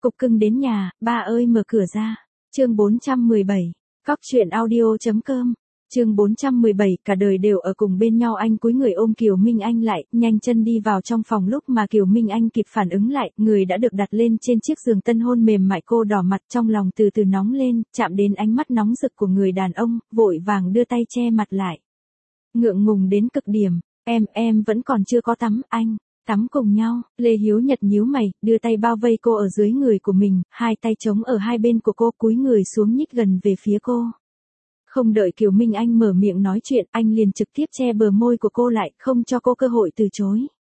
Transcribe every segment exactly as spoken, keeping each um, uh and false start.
Cục cưng đến nhà, ba ơi mở cửa ra. Chương bốn trăm mười bảy. Cóc truyện audio.com. Chương bốn trăm mười bảy, cả đời đều ở cùng bên nhau. Anh cúi người ôm Kiều Minh Anh lại, nhanh chân đi vào trong phòng. Lúc mà Kiều Minh Anh kịp phản ứng lại, người đã được đặt lên trên chiếc giường tân hôn mềm mại. Cô đỏ mặt, trong lòng từ từ nóng lên, chạm đến ánh mắt nóng rực của người đàn ông, vội vàng đưa tay che mặt lại. Ngượng ngùng đến cực điểm, em, em vẫn còn chưa có tắm, anh. Tắm cùng nhau. Lê Hiếu Nhật nhíu mày, đưa tay bao vây cô ở dưới người của mình, hai tay chống ở hai bên của cô, cúi người xuống nhích gần về phía cô. Không đợi Kiều Minh Anh mở miệng nói chuyện, anh liền trực tiếp che bờ môi của cô lại, không cho cô cơ hội từ chối.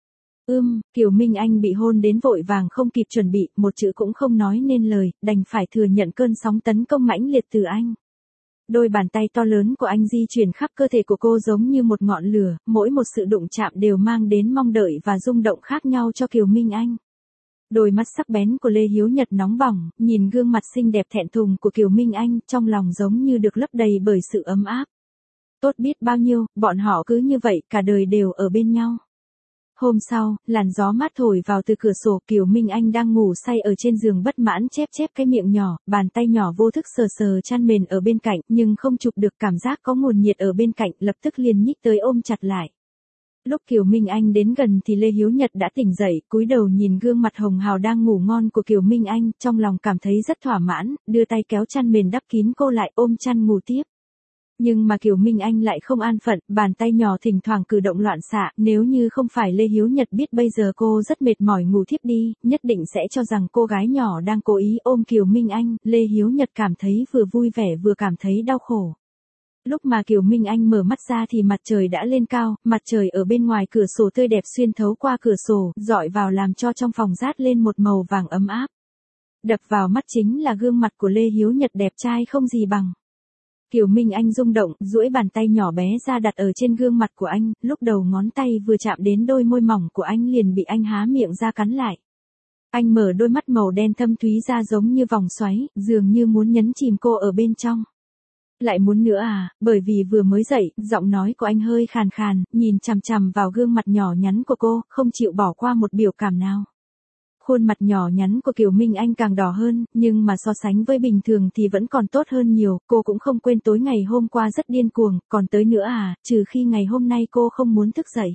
Ưm, Kiều Minh Anh bị hôn đến vội vàng không kịp chuẩn bị, một chữ cũng không nói nên lời, đành phải thừa nhận cơn sóng tấn công mãnh liệt từ anh. Đôi bàn tay to lớn của anh di chuyển khắp cơ thể của cô giống như một ngọn lửa, mỗi một sự đụng chạm đều mang đến mong đợi và rung động khác nhau cho Kiều Minh Anh. Đôi mắt sắc bén của Lê Hiếu Nhật nóng bỏng, nhìn gương mặt xinh đẹp thẹn thùng của Kiều Minh Anh, trong lòng giống như được lấp đầy bởi sự ấm áp. Tốt biết bao nhiêu, bọn họ cứ như vậy, cả đời đều ở bên nhau. Hôm sau, làn gió mát thổi vào từ cửa sổ, Kiều Minh Anh đang ngủ say ở trên giường bất mãn chép chép cái miệng nhỏ, bàn tay nhỏ vô thức sờ sờ chăn mền ở bên cạnh, nhưng không chụp được cảm giác có nguồn nhiệt ở bên cạnh, lập tức liền nhích tới ôm chặt lại. Lúc Kiều Minh Anh đến gần thì Lê Hiếu Nhật đã tỉnh dậy, cúi đầu nhìn gương mặt hồng hào đang ngủ ngon của Kiều Minh Anh, trong lòng cảm thấy rất thỏa mãn, đưa tay kéo chăn mền đắp kín cô lại, ôm chăn ngủ tiếp. Nhưng mà Kiều Minh Anh lại không an phận, bàn tay nhỏ thỉnh thoảng cử động loạn xạ, nếu như không phải Lê Hiếu Nhật biết bây giờ cô rất mệt mỏi ngủ thiếp đi, nhất định sẽ cho rằng cô gái nhỏ đang cố ý ôm Kiều Minh Anh. Lê Hiếu Nhật cảm thấy vừa vui vẻ vừa cảm thấy đau khổ. Lúc mà Kiều Minh Anh mở mắt ra thì mặt trời đã lên cao, mặt trời ở bên ngoài cửa sổ tươi đẹp xuyên thấu qua cửa sổ, dọi vào làm cho trong phòng rát lên một màu vàng ấm áp. Đập vào mắt chính là gương mặt của Lê Hiếu Nhật đẹp trai không gì bằng. Kiều Minh Anh rung động, duỗi bàn tay nhỏ bé ra đặt ở trên gương mặt của anh, lúc đầu ngón tay vừa chạm đến đôi môi mỏng của anh liền bị anh há miệng ra cắn lại. Anh mở đôi mắt màu đen thâm thúy ra giống như vòng xoáy, dường như muốn nhấn chìm cô ở bên trong. Lại muốn nữa à, bởi vì vừa mới dậy, giọng nói của anh hơi khàn khàn, nhìn chằm chằm vào gương mặt nhỏ nhắn của cô, không chịu bỏ qua một biểu cảm nào. Khuôn mặt nhỏ nhắn của Kiều Minh Anh càng đỏ hơn, nhưng mà so sánh với bình thường thì vẫn còn tốt hơn nhiều, cô cũng không quên tối ngày hôm qua rất điên cuồng, còn tới nữa à, trừ khi ngày hôm nay cô không muốn thức dậy.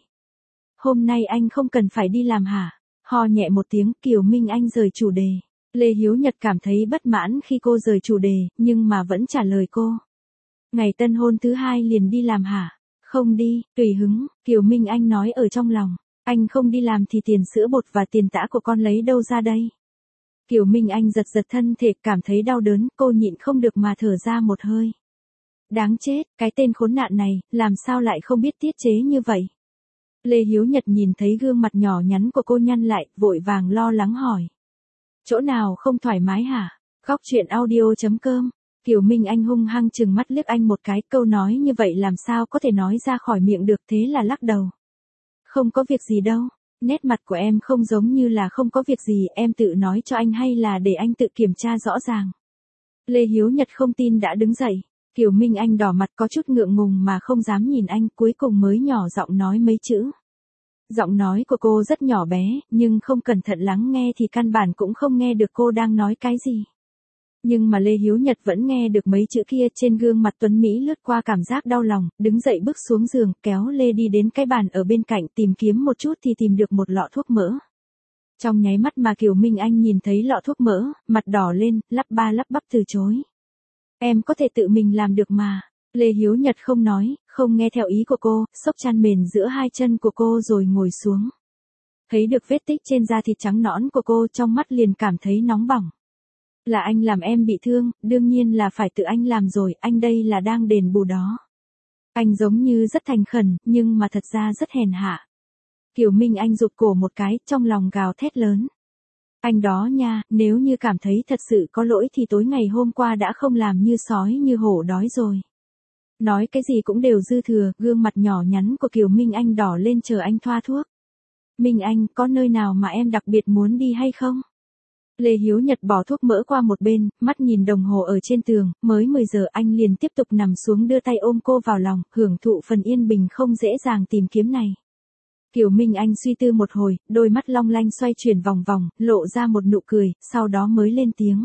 Hôm nay anh không cần phải đi làm hả? Ho nhẹ một tiếng, Kiều Minh Anh rời chủ đề. Lê Hiếu Nhật cảm thấy bất mãn khi cô rời chủ đề, nhưng mà vẫn trả lời cô. Ngày tân hôn thứ hai liền đi làm hả? Không đi, tùy hứng, Kiều Minh Anh nói ở trong lòng. Anh không đi làm thì tiền sữa bột và tiền tã của con lấy đâu ra đây? Kiều Minh Anh giật giật thân thể, cảm thấy đau đớn, cô nhịn không được mà thở ra một hơi. Đáng chết, cái tên khốn nạn này, làm sao lại không biết tiết chế như vậy? Lê Hiếu Nhật nhìn thấy gương mặt nhỏ nhắn của cô nhăn lại, vội vàng lo lắng hỏi. Chỗ nào không thoải mái hả? Cóc truyện audio.com. Kiều Minh Anh hung hăng chừng mắt liếc anh một cái, câu nói như vậy làm sao có thể nói ra khỏi miệng được, thế là lắc đầu. Không có việc gì đâu, nét mặt của em không giống như là không có việc gì, em tự nói cho anh hay là để anh tự kiểm tra rõ ràng. Lê Hiếu Nhật không tin đã đứng dậy, Kiều Minh Anh đỏ mặt có chút ngượng ngùng mà không dám nhìn anh, cuối cùng mới nhỏ giọng nói mấy chữ. Giọng nói của cô rất nhỏ bé, nhưng không cẩn thận lắng nghe thì căn bản cũng không nghe được cô đang nói cái gì. Nhưng mà Lê Hiếu Nhật vẫn nghe được mấy chữ kia, trên gương mặt tuấn Mỹ lướt qua cảm giác đau lòng, đứng dậy bước xuống giường, kéo Lê đi đến cái bàn ở bên cạnh, tìm kiếm một chút thì tìm được một lọ thuốc mỡ. Trong nháy mắt mà Kiều Minh Anh nhìn thấy lọ thuốc mỡ, mặt đỏ lên, lắp ba lắp bắp từ chối. Em có thể tự mình làm được mà. Lê Hiếu Nhật không nói, không nghe theo ý của cô, xốc chăn mền giữa hai chân của cô rồi ngồi xuống. Thấy được vết tích trên da thịt trắng nõn của cô, trong mắt liền cảm thấy nóng bỏng. Là anh làm em bị thương, đương nhiên là phải tự anh làm rồi, anh đây là đang đền bù đó. Anh giống như rất thành khẩn, nhưng mà thật ra rất hèn hạ. Kiều Minh Anh rụt cổ một cái, trong lòng gào thét lớn. Anh đó nha, nếu như cảm thấy thật sự có lỗi thì tối ngày hôm qua đã không làm như sói như hổ đói rồi. Nói cái gì cũng đều dư thừa, gương mặt nhỏ nhắn của Kiều Minh Anh đỏ lên chờ anh thoa thuốc. Minh Anh, có nơi nào mà em đặc biệt muốn đi hay không? Lê Hiếu Nhật bỏ thuốc mỡ qua một bên, mắt nhìn đồng hồ ở trên tường, mới mười giờ anh liền tiếp tục nằm xuống đưa tay ôm cô vào lòng, hưởng thụ phần yên bình không dễ dàng tìm kiếm này. Kiều Minh Anh suy tư một hồi, đôi mắt long lanh xoay chuyển vòng vòng, lộ ra một nụ cười, sau đó mới lên tiếng.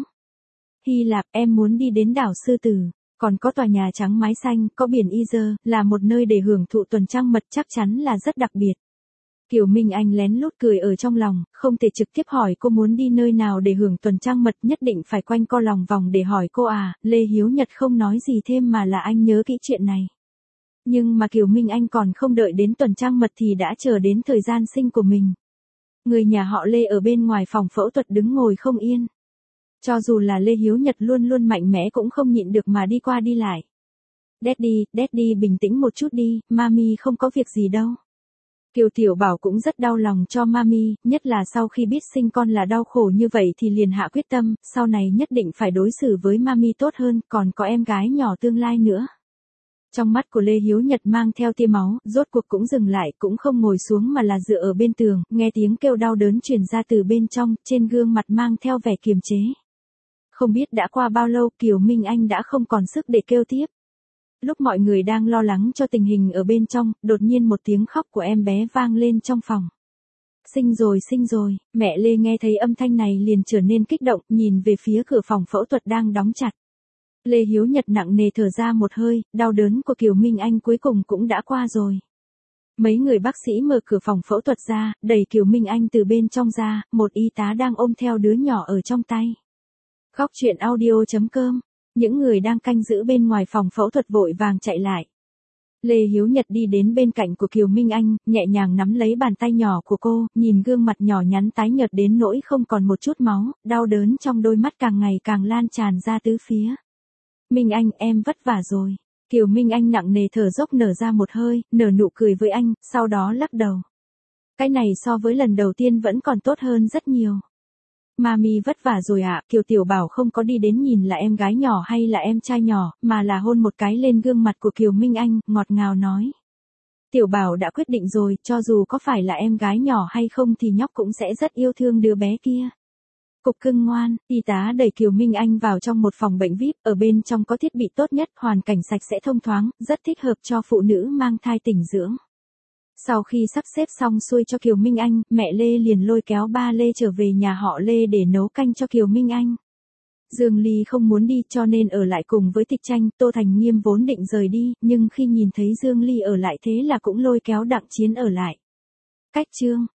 Hy Lạp, em muốn đi đến đảo Sư Tử, còn có tòa nhà trắng mái xanh, có biển Iser, là một nơi để hưởng thụ tuần trăng mật, chắc chắn là rất đặc biệt. Kiều Minh Anh lén lút cười ở trong lòng, không thể trực tiếp hỏi cô muốn đi nơi nào để hưởng tuần trăng mật, nhất định phải quanh co lòng vòng để hỏi cô à. Lê Hiếu Nhật không nói gì thêm mà là anh nhớ kỹ chuyện này. Nhưng mà Kiều Minh Anh còn không đợi đến tuần trăng mật thì đã chờ đến thời gian sinh của mình. Người nhà họ Lê ở bên ngoài phòng phẫu thuật đứng ngồi không yên. Cho dù là Lê Hiếu Nhật luôn luôn mạnh mẽ cũng không nhịn được mà đi qua đi lại. Daddy, Daddy bình tĩnh một chút đi, Mami không có việc gì đâu. Kiều Tiểu Bảo cũng rất đau lòng cho Mami, nhất là sau khi biết sinh con là đau khổ như vậy thì liền hạ quyết tâm, sau này nhất định phải đối xử với Mami tốt hơn, còn có em gái nhỏ tương lai nữa. Trong mắt của Lê Hiếu Nhật mang theo tia máu, rốt cuộc cũng dừng lại, cũng không ngồi xuống mà là dựa ở bên tường, nghe tiếng kêu đau đớn truyền ra từ bên trong, trên gương mặt mang theo vẻ kiềm chế. Không biết đã qua bao lâu, Kiều Minh Anh đã không còn sức để kêu tiếp. Lúc mọi người đang lo lắng cho tình hình ở bên trong, đột nhiên một tiếng khóc của em bé vang lên trong phòng. Sinh rồi, sinh rồi, mẹ Lê nghe thấy âm thanh này liền trở nên kích động, nhìn về phía cửa phòng phẫu thuật đang đóng chặt. Lê Hiếu Nhật nặng nề thở ra một hơi, đau đớn của Kiều Minh Anh cuối cùng cũng đã qua rồi. Mấy người bác sĩ mở cửa phòng phẫu thuật ra, đẩy Kiều Minh Anh từ bên trong ra, một y tá đang ôm theo đứa nhỏ ở trong tay. Khóc chuyện audio chấm com. Những người đang canh giữ bên ngoài phòng phẫu thuật vội vàng chạy lại. Lê Hiếu Nhật đi đến bên cạnh của Kiều Minh Anh, nhẹ nhàng nắm lấy bàn tay nhỏ của cô, nhìn gương mặt nhỏ nhắn tái nhợt đến nỗi không còn một chút máu, đau đớn trong đôi mắt càng ngày càng lan tràn ra tứ phía. Minh Anh, em vất vả rồi. Kiều Minh Anh nặng nề thở dốc nở ra một hơi, nở nụ cười với anh, sau đó lắc đầu. Cái này so với lần đầu tiên vẫn còn tốt hơn rất nhiều. Mami vất vả rồi ạ. Kiều Tiểu Bảo không có đi đến nhìn là em gái nhỏ hay là em trai nhỏ, mà là hôn một cái lên gương mặt của Kiều Minh Anh, ngọt ngào nói. Tiểu Bảo đã quyết định rồi, cho dù có phải là em gái nhỏ hay không thì nhóc cũng sẽ rất yêu thương đứa bé kia. Cục cưng ngoan, y tá đẩy Kiều Minh Anh vào trong một phòng bệnh vi ai pi, ở bên trong có thiết bị tốt nhất, hoàn cảnh sạch sẽ thông thoáng, rất thích hợp cho phụ nữ mang thai tĩnh dưỡng. Sau khi sắp xếp xong xuôi cho Kiều Minh Anh, mẹ Lê liền lôi kéo ba Lê trở về nhà họ Lê để nấu canh cho Kiều Minh Anh. Dương Ly không muốn đi cho nên ở lại cùng với Tịch Tranh, Tô Thành Nghiêm vốn định rời đi, nhưng khi nhìn thấy Dương Ly ở lại thế là cũng lôi kéo Đặng Chiến ở lại. Cách chương